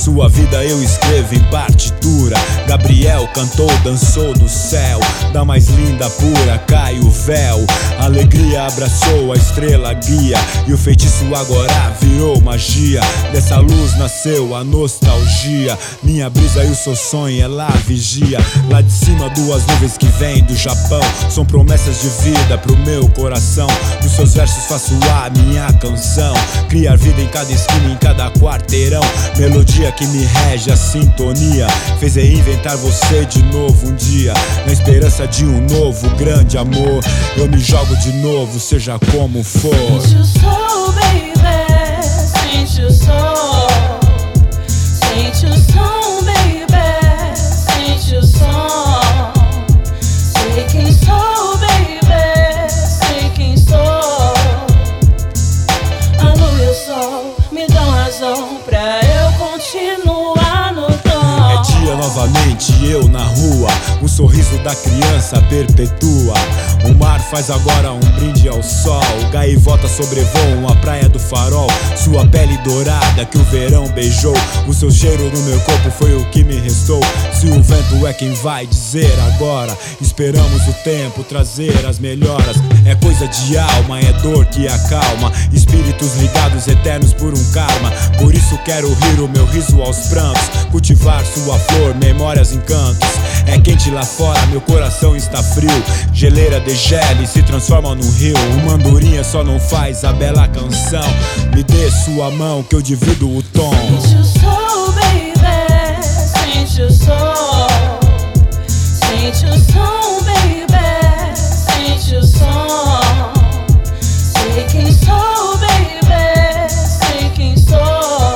Sua vida eu escrevo em partitura. Gabriel cantou, dançou no céu. Da mais linda pura cai o véu. Alegria abraçou a estrela guia, e o feitiço agora virou magia. Dessa luz nasceu a nostalgia. Minha brisa e o seu sonho, ela vigia. Lá de cima duas nuvens que vêm do Japão. São promessas de vida pro meu coração. Dos seus versos faço a minha canção. Criar vida em cada esquina, em cada quarteirão. Melodia que me rege a sintonia. Fez reinventar você de novo um dia. Na esperança de um novo grande amor. Eu me jogo de novo, seja como for. Sente o sol, baby. Sente o sol. Sente o som, baby. Sente o som. Sei quem sou, baby. Sei quem sou. A lua e o sol me dão razão pra eu continuar no tom. É dia novamente, eu na rua. O sorriso da criança perpetua. O mar faz agora um brinde ao sol. Gaivota sobrevoam a praia do farol. Sua pele dourada que o verão beijou. O seu cheiro no meu corpo foi o que me restou. Se o vento é quem vai dizer agora, esperamos o tempo trazer as melhoras. É coisa de alma, é dor que acalma. Espíritos ligados eternos por um karma. Por isso quero rir o meu riso aos prantos. Cultivar sua flor, memórias, encantos. É quente lá fora, meu coração está frio. Geleira degela e se transforma num rio. Uma andorinha só não faz a bela canção. Me dê sua mão que eu divido o tom. Sente o sol, baby. Sente o sol. Sente o som, baby. Sente o som. Sei quem sou, baby. Sei quem sou.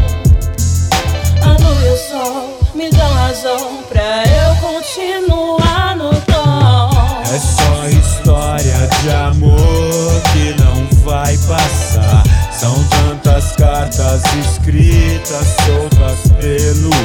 A lua e o sol me dão razão pra eu continuar no tom. É só história de amor que não vai passar. São tantas cartas escritas soltas pelo